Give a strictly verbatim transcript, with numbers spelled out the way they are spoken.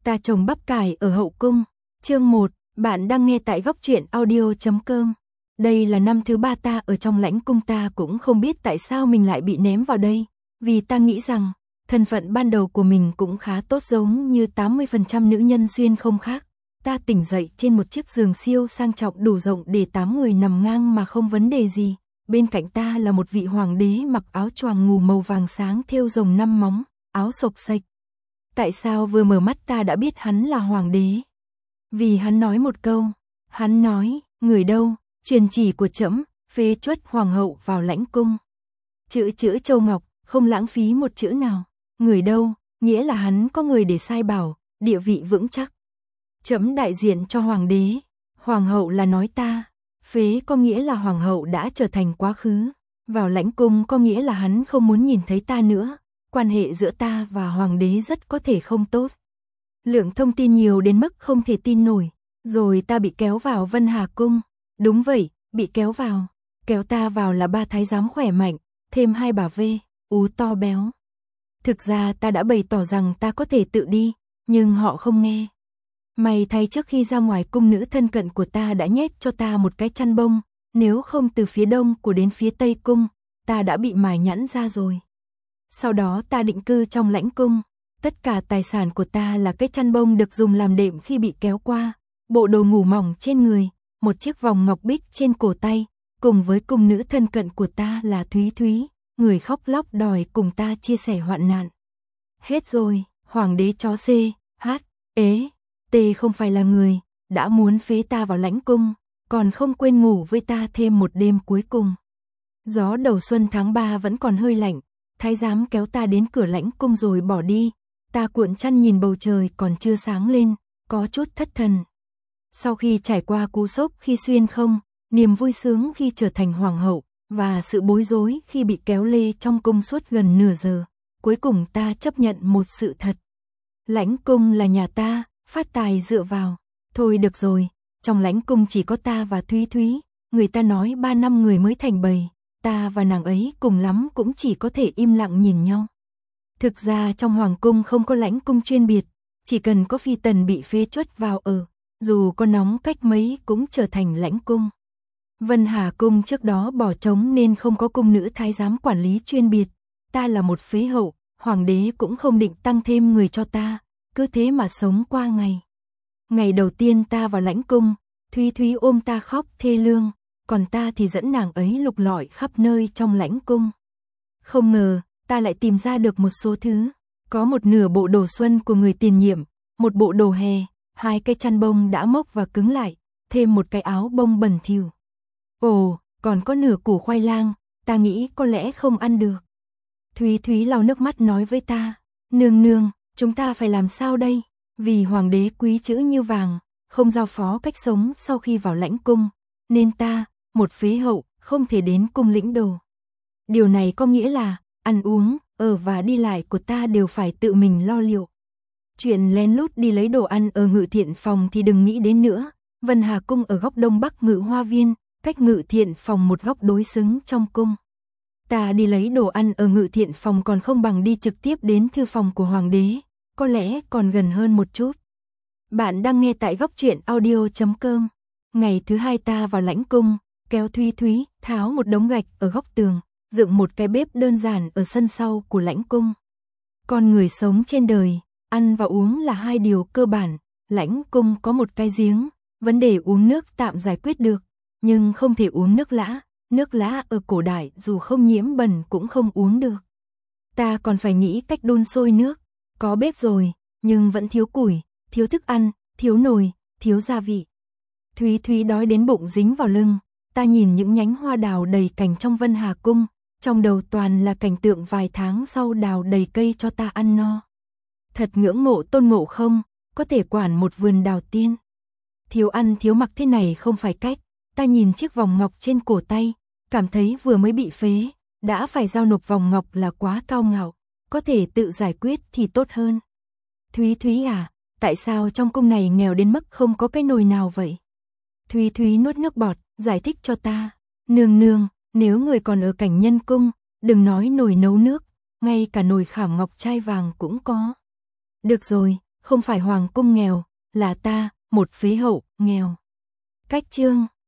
Ta trồng bắp cải ở hậu cung. Chương một, bạn đang nghe tại góc truyện audio chấm com. Đây là năm thứ ba ta ở trong lãnh cung, ta cũng không biết tại sao mình lại bị ném vào đây, vì ta nghĩ rằng thân phận ban đầu của mình cũng khá tốt, giống như tám mươi phần trăm nữ nhân xuyên không khác. Ta tỉnh dậy trên một chiếc giường siêu sang trọng đủ rộng để tám người nằm ngang mà không vấn đề gì. Bên cạnh ta là một vị hoàng đế mặc áo choàng ngủ màu vàng sáng thêu rồng năm móng, áo xộc xệch. Tại sao vừa mở mắt ta đã biết hắn là hoàng đế? Vì hắn nói một câu, hắn nói, người đâu, truyền chỉ của trẫm, phế truất hoàng hậu vào lãnh cung. Chữ chữ châu ngọc, không lãng phí một chữ nào. Người đâu, nghĩa là hắn có người để sai bảo, địa vị vững chắc. Trẫm đại diện cho hoàng đế, hoàng hậu là nói ta, phế có nghĩa là hoàng hậu đã trở thành quá khứ, vào lãnh cung có nghĩa là hắn không muốn nhìn thấy ta nữa, quan hệ giữa ta và hoàng đế rất có thể không tốt. Lượng thông tin nhiều đến mức không thể tin nổi, rồi ta bị kéo vào Vân Hà cung. Đúng vậy, bị kéo vào, kéo ta vào là ba thái giám khỏe mạnh, thêm hai bà vê, ú to béo. Thực ra ta đã bày tỏ rằng ta có thể tự đi, nhưng họ không nghe. May thay trước khi ra ngoài cung, nữ thân cận của ta đã nhét cho ta một cái chăn bông, nếu không từ phía đông của đến phía tây cung, ta đã bị mài nhẵn ra rồi. Sau đó ta định cư trong lãnh cung, tất cả tài sản của ta là cái chăn bông được dùng làm đệm khi bị kéo qua, bộ đồ ngủ mỏng trên người, một chiếc vòng ngọc bích trên cổ tay, cùng với cung nữ thân cận của ta là Thúy Thúy, người khóc lóc đòi cùng ta chia sẻ hoạn nạn. Hết rồi, hoàng đế chó C, H, ế, T không phải là người, đã muốn phế ta vào lãnh cung, còn không quên ngủ với ta thêm một đêm cuối cùng. Gió đầu xuân tháng ba vẫn còn hơi lạnh, thái giám kéo ta đến cửa lãnh cung rồi bỏ đi, ta cuộn chăn nhìn bầu trời còn chưa sáng lên, có chút thất thần. Sau khi trải qua cú sốc khi xuyên không, niềm vui sướng khi trở thành hoàng hậu, và sự bối rối khi bị kéo lê trong cung suốt gần nửa giờ, cuối cùng ta chấp nhận một sự thật. Lãnh cung là nhà ta, phát tài dựa vào. Thôi được rồi, trong lãnh cung chỉ có ta và Thúy Thúy, người ta nói ba năm người mới thành bầy, ta và nàng ấy cùng lắm cũng chỉ có thể im lặng nhìn nhau. Thực ra trong hoàng cung không có lãnh cung chuyên biệt, chỉ cần có phi tần bị phế truất vào ở, dù có nóng cách mấy cũng trở thành lãnh cung. Vân Hà cung trước đó bỏ trống nên không có cung nữ thái giám quản lý chuyên biệt, ta là một phế hậu, hoàng đế cũng không định tăng thêm người cho ta, cứ thế mà sống qua ngày. Ngày đầu tiên ta vào lãnh cung, Thúy Thúy ôm ta khóc thê lương, còn ta thì dẫn nàng ấy lục lọi khắp nơi trong lãnh cung. Không ngờ, ta lại tìm ra được một số thứ, có một nửa bộ đồ xuân của người tiền nhiệm, một bộ đồ hè, hai cái chăn bông đã mốc và cứng lại, thêm một cái áo bông bẩn thỉu. Ồ, còn có nửa củ khoai lang, ta nghĩ có lẽ không ăn được. Thúy Thúy lau nước mắt nói với ta, nương nương, chúng ta phải làm sao đây? Vì hoàng đế quý chữ như vàng, không giao phó cách sống sau khi vào lãnh cung, nên ta, một phế hậu, không thể đến cung lĩnh đồ. Điều này có nghĩa là, ăn uống, ở và đi lại của ta đều phải tự mình lo liệu. Chuyện lén lút đi lấy đồ ăn ở Ngự Thiện phòng thì đừng nghĩ đến nữa. Vân Hà cung ở góc đông bắc Ngự Hoa viên, cách Ngự Thiện phòng một góc đối xứng trong cung. Ta đi lấy đồ ăn ở Ngự Thiện phòng còn không bằng đi trực tiếp đến thư phòng của hoàng đế, có lẽ còn gần hơn một chút. Bạn đang nghe tại góc truyện audio chấm com. Ngày thứ hai ta vào lãnh cung, kéo Thúy Thúy, tháo một đống gạch ở góc tường, dựng một cái bếp đơn giản ở sân sau của lãnh cung. Con người sống trên đời, ăn và uống là hai điều cơ bản, lãnh cung có một cái giếng, vấn đề uống nước tạm giải quyết được, nhưng không thể uống nước lã, nước lã ở cổ đại dù không nhiễm bẩn cũng không uống được. Ta còn phải nghĩ cách đun sôi nước, có bếp rồi, nhưng vẫn thiếu củi, thiếu thức ăn, thiếu nồi, thiếu gia vị. Thúy Thúy đói đến bụng dính vào lưng, ta nhìn những nhánh hoa đào đầy cành trong Vân Hà cung, trong đầu toàn là cảnh tượng vài tháng sau đào đầy cây cho ta ăn no. Thật ngưỡng mộ Tôn Ngộ Không, có thể quản một vườn đào tiên. Thiếu ăn thiếu mặc thế này không phải cách, ta nhìn chiếc vòng ngọc trên cổ tay, cảm thấy vừa mới bị phế, đã phải giao nộp vòng ngọc là quá cao ngạo, có thể tự giải quyết thì tốt hơn. Thúy Thúy à, tại sao trong cung này nghèo đến mức không có cái nồi nào vậy? Thúy Thúy nuốt nước bọt, giải thích cho ta, nương nương, nếu người còn ở cảnh nhân cung, đừng nói nồi nấu nước, ngay cả nồi khảm ngọc trai vàng cũng có. Được rồi, không phải hoàng cung nghèo, là ta, một phế hậu, nghèo. Cách chương